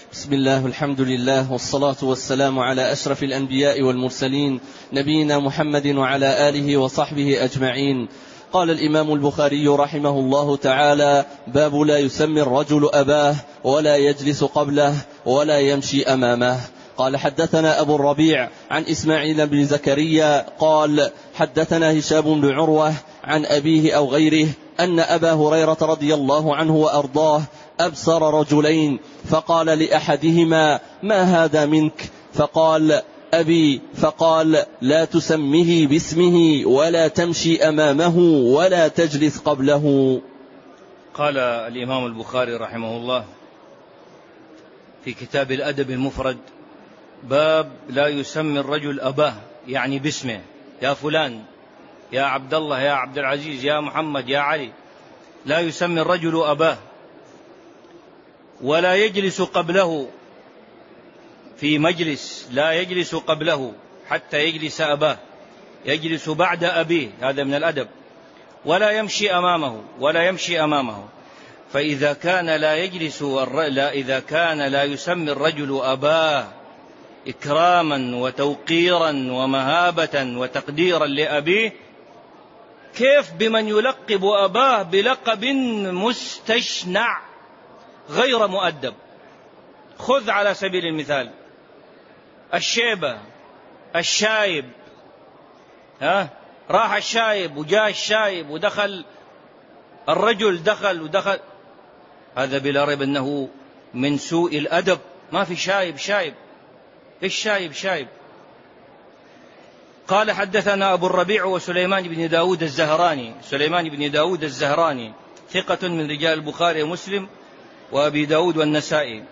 بسم الله والحمد لله والصلاة والسلام على أشرف الأنبياء والمرسلين نبينا محمد وعلى آله وصحبه أجمعين. قال الإمام البخاري رحمه الله تعالى: باب لا يسمي الرجل أباه ولا يجلس قبله ولا يمشي أمامه. قال: حدثنا أبو الربيع عن إسماعيل بن زكريا قال: حدثنا هشام بن عروة عن أبيه أو غيره أن أبا هريرة رضي الله عنه وأرضاه أبصر رجلين فقال لأحدهما: ما هذا منك؟ فقال: أبي. فقال: لا تسمه باسمه ولا تمشي أمامه ولا تجلس قبله. قال الإمام البخاري رحمه الله في كتاب الأدب المفرد: باب لا يسمي الرجل أباه، يعني باسمه، يا فلان، يا عبد الله، يا عبد العزيز، يا محمد، يا علي. لا يسمي الرجل أباه ولا يجلس قبله في مجلس، لا يجلس قبله حتى يجلس أباه، يجلس بعد أبيه، هذا من الأدب. ولا يمشي أمامه فإذا كان إذا كان لا يسمي الرجل أباه إكراما وتوقيرا ومهابة وتقديرا لأبيه، كيف بمن يلقب أباه بلقب مستشنع غير مؤدب؟ خذ على سبيل المثال الشيبة، الشايب، راح الشايب وجاء الشايب ودخل الرجل، دخل، هذا بلا ريب أنه من سوء الأدب. ما في شايب، إيش شايب؟ قال: حدثنا أبو الربيع وسليمان بن داود الزهراني. سليمان بن داود الزهراني ثقة من رجال البخاري ومسلم وأبي داود والنسائي.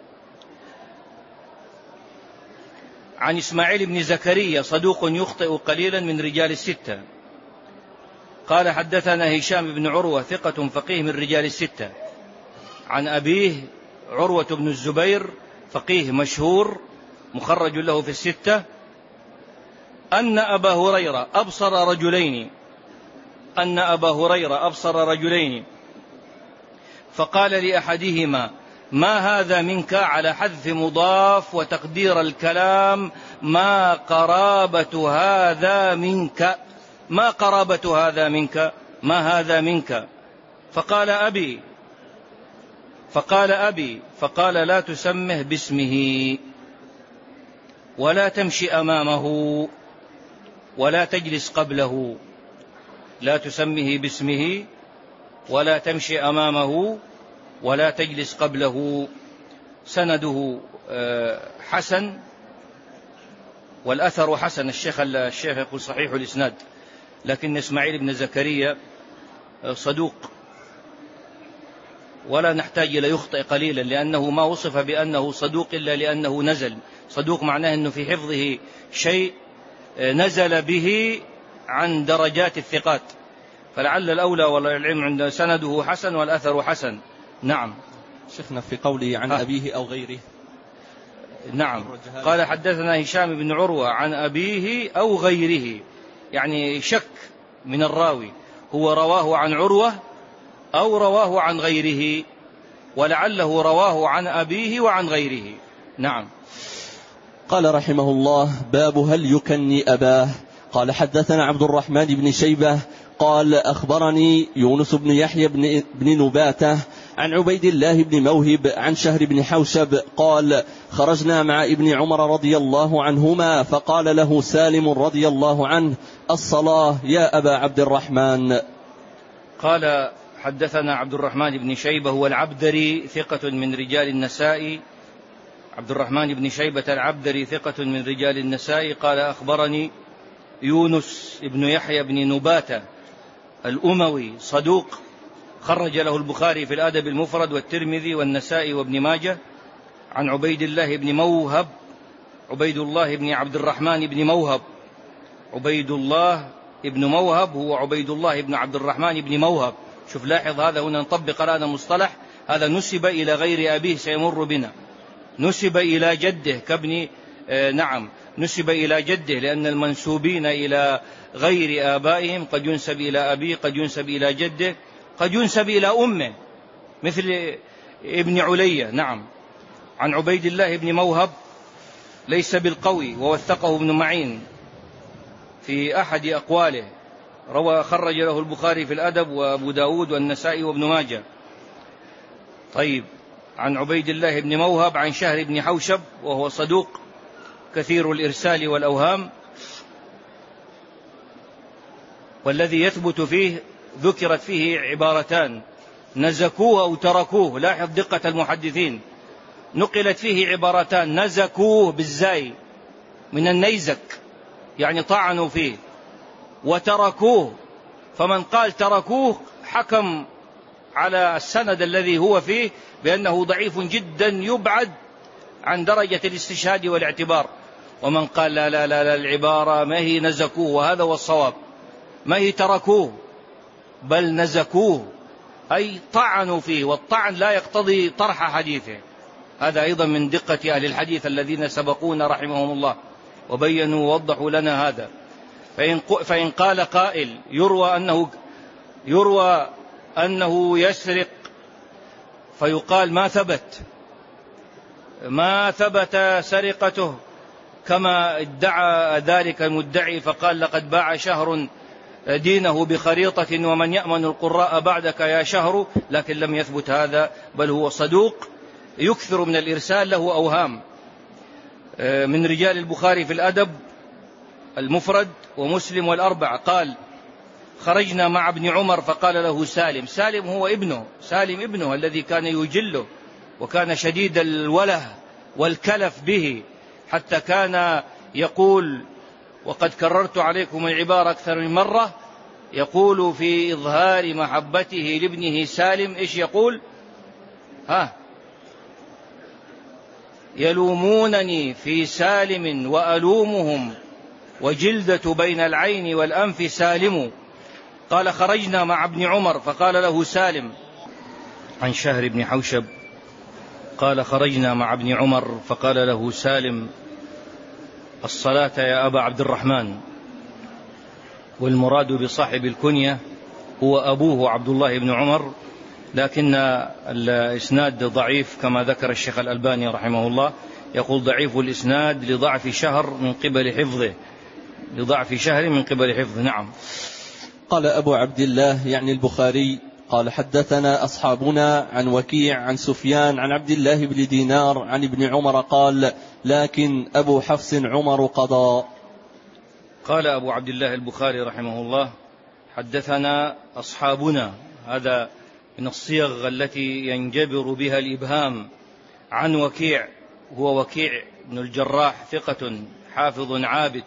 عن إسماعيل بن زكريا صدوق يخطئ قليلا من رجال الستة. قال: حدثنا هشام بن عروة ثقة فقيه من رجال الستة. عن أبيه عروة بن الزبير فقيه مشهور مخرج له في الستة، أن أبا هريرة أبصر رجلين فقال لأحدهما: ما هذا منك؟ على حذف مضاف وتقدير الكلام: ما قرابة هذا منك، ما هذا منك؟ فقال: أبي. فقال: لا تسمه باسمه ولا تمشي أمامه ولا تجلس قبله. لا تسمه باسمه ولا تمشي أمامه ولا تجلس قبله. سنده حسن والأثر حسن. الشيخ يقول صحيح الإسناد، لكن إسماعيل بن زكريا صدوق ولا نحتاج إلى يخطئ قليلا، لأنه ما وصف بأنه صدوق إلا لأنه نزل. صدوق معناه أنه في حفظه شيء نزل به عن درجات الثقات، فلعل الأولى والعلم عند سنده حسن والأثر حسن. نعم. شيخنا في قوله عن أبيه أو غيره. نعم. قال: حدثنا هشام بن عروة عن أبيه أو غيره، يعني شك من الراوي، هو رواه عن عروة أو رواه عن غيره، ولعله رواه عن أبيه وعن غيره. نعم. قال رحمه الله: باب هل يكني أباه. قال: حدثنا عبد الرحمن بن شيبة قال: أخبرني يونس بن يحيى بن نباتة عن عبيد الله بن موهب عن شهر بن حوشب قال: خرجنا مع ابن عمر رضي الله عنهما فقال له سالم رضي الله عنه: الصلاة يا أبا عبد الرحمن. قال: حدثنا عبد الرحمن بن شيبة هو العبدري ثقة من رجال النسائي. عبد الرحمن بن شيبة العبدري ثقة من رجال النسائي. قال: أخبرني يونس بن يحيى بن نباتة الأموي صدوق خرج له البخاري في الأدب المفرد والترمذي والنسائي وابن ماجه. عن عبيد الله بن موهب، عبيد الله بن عبد الرحمن بن موهب. عبيد الله بن موهب هو عبيد الله بن عبد الرحمن بن موهب. شوف لاحظ، هذا هنا نطبق الآن مصطلح، هذا نسب إلى غير أبيه سيمر بنا، نسب إلى جده كابن نعم، نسب إلى جده، لأن المنسوبين إلى غير آبائهم قد ينسب إلى أبيه، قد ينسب إلى جده، قد ينسب إلى أمه، مثل ابن علية. نعم. عن عبيد الله بن موهب ليس بالقوي، ووثقه ابن معين في أحد أقواله، خرج له البخاري في الأدب وأبو داود والنسائي وابن ماجه. طيب، عن عبيد الله بن موهب عن شهر بن حوشب وهو صدوق كثير الإرسال والأوهام، والذي يثبت فيه ذكرت فيه عبارتان: نزكوه أو تركوه. لاحظ دقة المحدثين، نقلت فيه عبارتان: نزكوه بالزاي من النيزك يعني طعنوا فيه، وتركوه، فمن قال تركوه حكم على السند الذي هو فيه بأنه ضعيف جدا يبعد عن درجة الاستشهاد والاعتبار. ومن قال لا لا لا, لا العبارة ما هي نزكوه، وهذا هو الصواب، ما هي تركوه بل نزكوه، أي طعنوا فيه، والطعن لا يقتضي طرح حديثه. هذا أيضا من دقة أهل الحديث الذين سبقونا رحمهم الله وبينوا ووضحوا لنا هذا. فإن قال قائل يروى أنه يسرق، فيقال ما ثبت سرقته كما ادعى ذلك المدعي، فقال لقد باع شهر دينه بخريطة ومن يأمن القراء بعدك يا شهر، لكن لم يثبت هذا، بل هو صدوق يكثر من الإرسال، له أوهام. من رجال البخاري في الأدب المفرد ومسلم والأربع. قال: خرجنا مع ابن عمر فقال له سالم هو ابنه الذي كان يجله وكان شديد الوله والكلف به، حتى كان يقول، وقد كررت عليكم العبارة أكثر من مرة، يقول في إظهار محبته لابنه سالم، إيش يقول؟ يلومونني في سالم وألومهم وجلدة بين العين والأنف سالم. قال: خرجنا مع ابن عمر فقال له سالم. عن شهر بن حوشب قال: خرجنا مع ابن عمر فقال له سالم: الصلاة يا أبا عبد الرحمن. والمراد بصاحب الكنية هو أبوه عبد الله بن عمر، لكن الإسناد ضعيف كما ذكر الشيخ الألباني رحمه الله، يقول ضعيف الإسناد لضعف شهر من قبل حفظه. نعم. قال أبو عبد الله يعني البخاري: قال حدثنا أصحابنا عن وكيع عن سفيان عن عبد الله بن دينار عن ابن عمر قال: لكن أبو حفص عمر قضى. قال أبو عبد الله البخاري رحمه الله: حدثنا أصحابنا، هذا من الصيغ التي ينجبر بها الإبهام. عن وكيع، هو وكيع بن الجراح، ثقة حافظ عابد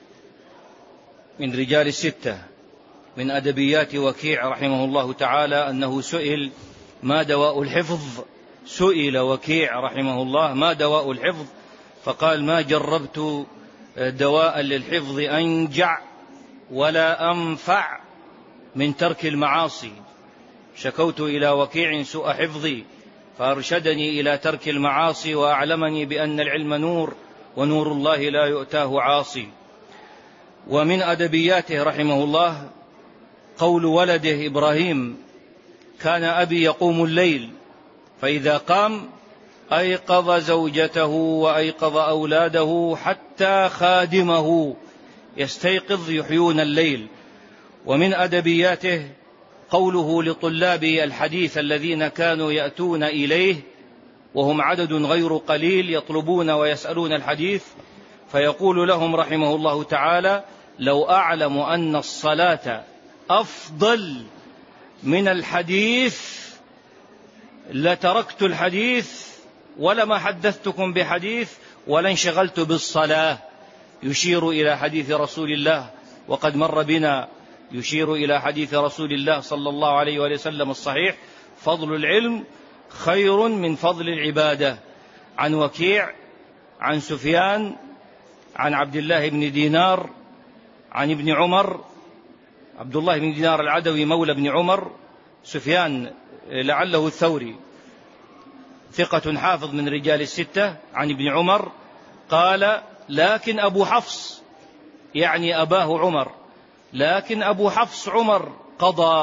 من رجال الستة. من أدبيات وكيع رحمه الله تعالى أنه سئل: ما دواء الحفظ؟ سئل وكيع رحمه الله: ما دواء الحفظ؟ فقال: ما جربت دواء للحفظ أنجع ولا أنفع من ترك المعاصي. شكوت إلى وكيع سوء حفظي فأرشدني إلى ترك المعاصي، وأعلمني بأن العلم نور ونور الله لا يؤتاه عاصي. ومن أدبياته رحمه الله قول ولده إبراهيم: كان أبي يقوم الليل فإذا قام أيقظ زوجته وأيقظ أولاده حتى خادمه يستيقظ يحيون الليل. ومن أدبياته قوله لطلاب الحديث الذين كانوا يأتون إليه وهم عدد غير قليل يطلبون ويسألون الحديث، فيقول لهم رحمه الله تعالى: لو أعلم أن الصلاة أفضل من الحديث لتركت الحديث ولما حدثتكم بحديث ولا انشغلت بالصلاة. يشير إلى حديث رسول الله، وقد مر بنا يشير إلى حديث رسول الله صلى الله عليه وسلم الصحيح: فضل العلم خير من فضل العبادة. عن وكيع عن سفيان عن عبد الله بن دينار عن ابن عمر، عبد الله بن دينار العدوي مولى ابن عمر، سفيان لعله الثوري ثقة حافظ من رجال الستة، عن ابن عمر قال: لكن أبو حفص، يعني أباه عمر، لكن أبو حفص عمر قضى.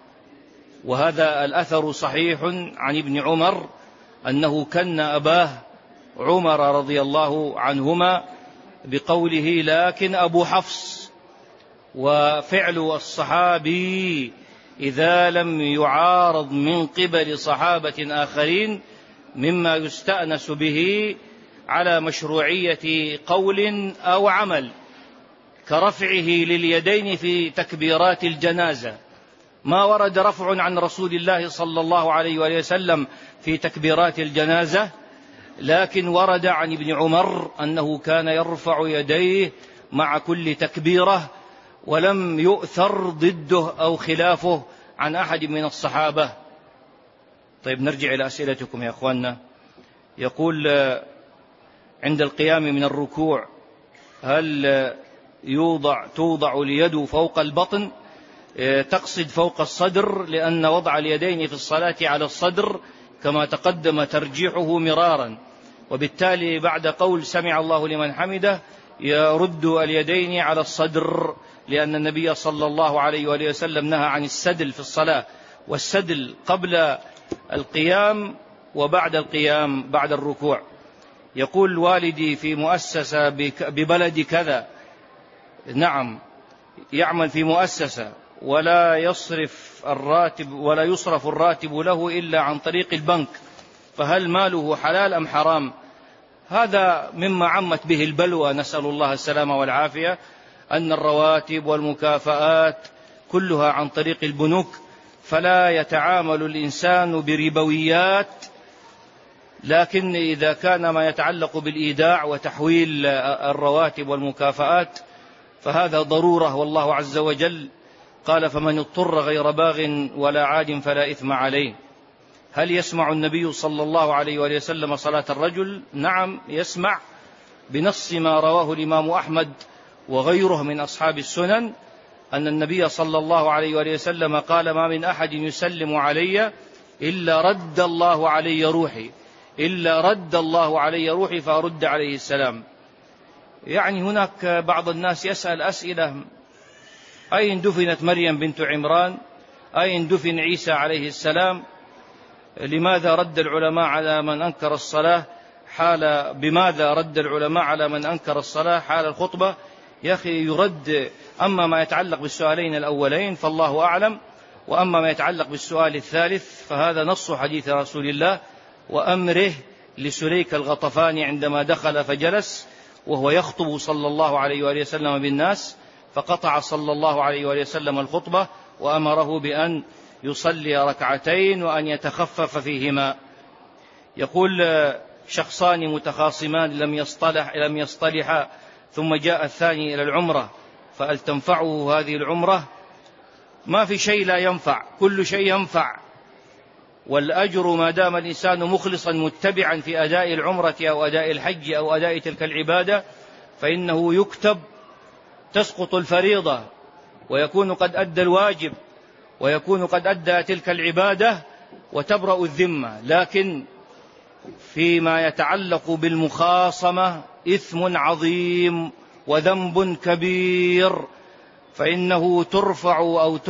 وهذا الأثر صحيح عن ابن عمر أنه كن أباه عمر رضي الله عنهما بقوله: لكن أبو حفص. وفعل الصحابي إذا لم يعارض من قبل صحابة آخرين مما يستأنس به على مشروعية قول أو عمل، كرفعه لليدين في تكبيرات الجنازة. ما ورد رفع عن رسول الله صلى الله عليه وآله وسلم في تكبيرات الجنازة، لكن ورد عن ابن عمر أنه كان يرفع يديه مع كل تكبيرة، ولم يؤثر ضده أو خلافه عن أحد من الصحابة. طيب، نرجع إلى أسئلتكم يا أخواننا. يقول: عند القيام من الركوع هل توضع اليد فوق البطن؟ تقصد فوق الصدر، لأن وضع اليدين في الصلاة على الصدر كما تقدم ترجيحه مرارا، وبالتالي بعد قول سمع الله لمن حمده يرد اليدين على الصدر، لأن النبي صلى الله عليه وآله وسلم نهى عن السدل في الصلاة، والسدل قبل القيام وبعد القيام بعد الركوع. يقول: والدي في مؤسسة ببلد كذا، نعم يعمل في مؤسسة، ولا يصرف الراتب له إلا عن طريق البنك، فهل ماله حلال أم حرام؟ هذا مما عمت به البلوى، نسأل الله السلامة والعافية، أن الرواتب والمكافآت كلها عن طريق البنوك، فلا يتعامل الإنسان بربويات. لكن إذا كان ما يتعلق بالإيداع وتحويل الرواتب والمكافآت فهذا ضرورة، والله عز وجل قال: فمن اضطر غير باغ ولا عاد فلا إثم عليه. هل يسمع النبي صلى الله عليه وآله وسلم صلاة الرجل؟ نعم يسمع، بنص ما رواه الإمام أحمد وغيره من أصحاب السنن أن النبي صلى الله عليه وآله وسلم قال: ما من أحد يسلم علي إلا رد الله علي روحي فأرد عليه السلام. يعني هناك بعض الناس يسأل أسئلة: أين دفنت مريم بنت عمران؟ أين دفن عيسى عليه السلام؟ لماذا رد العلماء على من أنكر الصلاة بماذا رد العلماء على من أنكر الصلاة حال الخطبة؟ يا أخي يرد، أما ما يتعلق بالسؤالين الأولين فالله أعلم، وأما ما يتعلق بالسؤال الثالث فهذا نص حديث رسول الله وأمره لسليك الغطفاني عندما دخل فجلس وهو يخطب صلى الله عليه وآله وسلم بالناس، فقطع صلى الله عليه وآله وسلم الخطبة وأمره بأن يصلي ركعتين وأن يتخفف فيهما. يقول: شخصان متخاصمان لم يصطلحا، ثم جاء الثاني إلى العمرة، فهل تنفعه هذه العمرة؟ ما في شيء لا ينفع، كل شيء ينفع، والأجر ما دام الإنسان مخلصا متبعا في أداء العمرة أو أداء الحج أو أداء تلك العبادة فإنه يكتب، تسقط الفريضة ويكون قد أدى الواجب ويكون قد أدى تلك العبادة وتبرأ الذمة. لكن فيما يتعلق بالمخاصمة إثم عظيم وذنب كبير، فإنه ترفع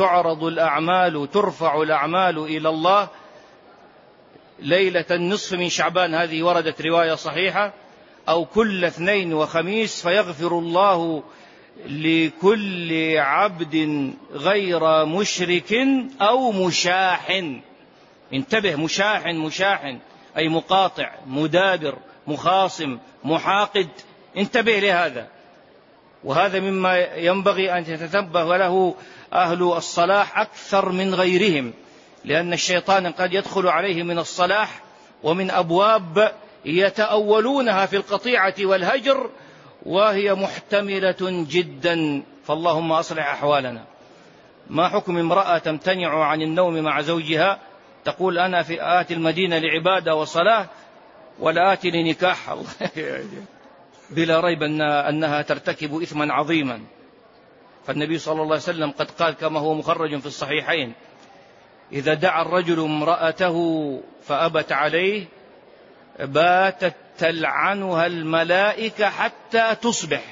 الأعمال إلى الله ليلة النصف من شعبان، هذه وردت رواية صحيحة، أو كل اثنين وخميس، فيغفر الله لكل عبد غير مشرك أو مشاح. انتبه، مشاح أي مقاطع، مدابر، مخاصم، محاقد، انتبه لهذا. وهذا مما ينبغي أن يتنبه له أهل الصلاح أكثر من غيرهم، لأن الشيطان قد يدخل عليه من الصلاح ومن أبواب يتأولونها في القطيعة والهجر وهي محتملة جدا، فاللهم أصلح أحوالنا. ما حكم امرأة تمتنع عن النوم مع زوجها، تقول: أنا في آتي المدينة لعبادة وصلاة ولا آتي لنكاح؟ بلا ريب أنها ترتكب إثما عظيما، فالنبي صلى الله عليه وسلم قد قال كما هو مخرج في الصحيحين: إذا دعا الرجل امرأته فأبت عليه باتت تلعنها الملائكة حتى تصبح.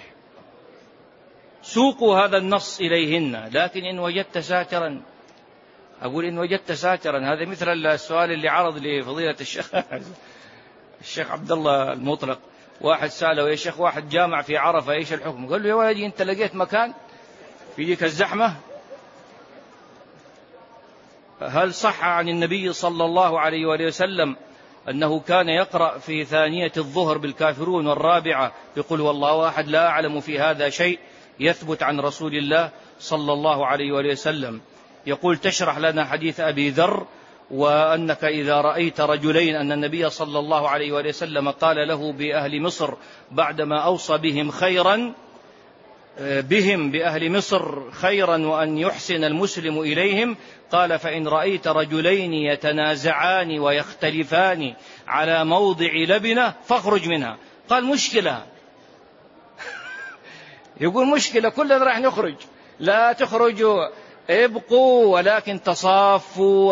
سوقوا هذا النص إليهن، لكن إن وجدت ساترا، أقول إن وجدت ساترا، هذا مثل السؤال اللي عرض لفضيلة الشيخ الشيخ عبد الله المطلق، واحد سأله يا شيخ واحد جامع في عرفة إيش الحكم؟ قال له يا ولدي أنت لقيت مكان في ذيك الزحمة؟ هل صح عن النبي صلى الله عليه وآله وسلم أنه كان يقرأ في ثانية الظهر بالكافرون والرابعة بقل هو الله أحد؟ لا أعلم في هذا شيء يثبت عن رسول الله صلى الله عليه وآله وسلم. يقول تشرح لنا حديث أبي ذر وأنك إذا رأيت رجلين أن النبي صلى الله عليه وآله وسلم قال له بأهل مصر بعدما أوصى بهم بأهل مصر خيرا وأن يحسن المسلم إليهم، قال فإن رأيت رجلين يتنازعان ويختلفان على موضع لبنة فاخرج منها. قال مشكلة يقول مشكلة كلنا راح نخرج، لا تخرجوا ابقوا ولكن تصافوا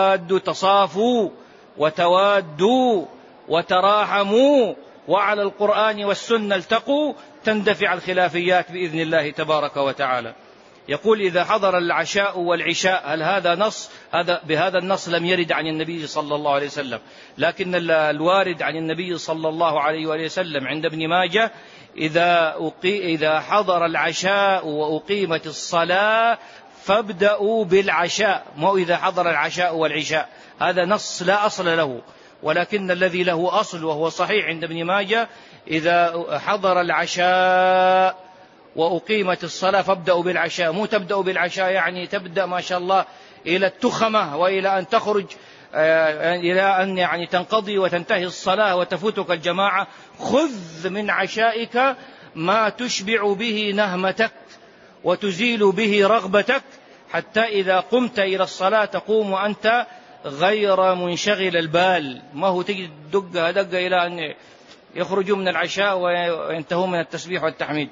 وتوادوا وتراحموا وعلى القرآن والسنة التقوا تندفع الخلافيات بإذن الله تبارك وتعالى. يقول إذا حضر العشاء والعشاء، هل هذا نص؟ بهذا النص لم يرد عن النبي صلى الله عليه وسلم، لكن الوارد عن النبي صلى الله عليه وسلم عند ابن ماجه إذا حضر العشاء وأقيمت الصلاة فابدأوا بالعشاء، مو إذا حضر العشاء والعشاء. هذا نص لا أصل له، ولكن الذي له أصل وهو صحيح عند ابن ماجه إذا حضر العشاء وأقيمت الصلاة فابدأوا بالعشاء، مو تبدأوا بالعشاء يعني تبدأ ما شاء الله إلى التخمة وإلى أن تخرج إلى أن يعني تنقضي وتنتهي الصلاة وتفوتك الجماعة. خذ من عشائك ما تشبع به نهمتك وتزيل به رغبتك، حتى إذا قمت إلى الصلاة تقوم وأنت غير منشغل البال، ما هو تجي دقة إلى أن يخرجوا من العشاء وينتهوا من التسبيح والتحميد.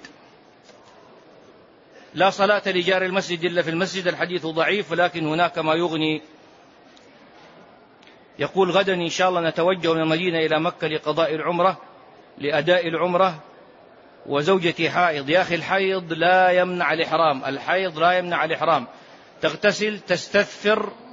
لا صلاة لجار المسجد إلا في المسجد، الحديث ضعيف ولكن هناك ما يغني. يقول غدا إن شاء الله نتوجه من المدينة إلى مكة لقضاء العمرة لأداء العمرة وزوجتي حائض. يا أخي الحيض لا يمنع الإحرام، الحيض لا يمنع الإحرام، تغتسل تستثفر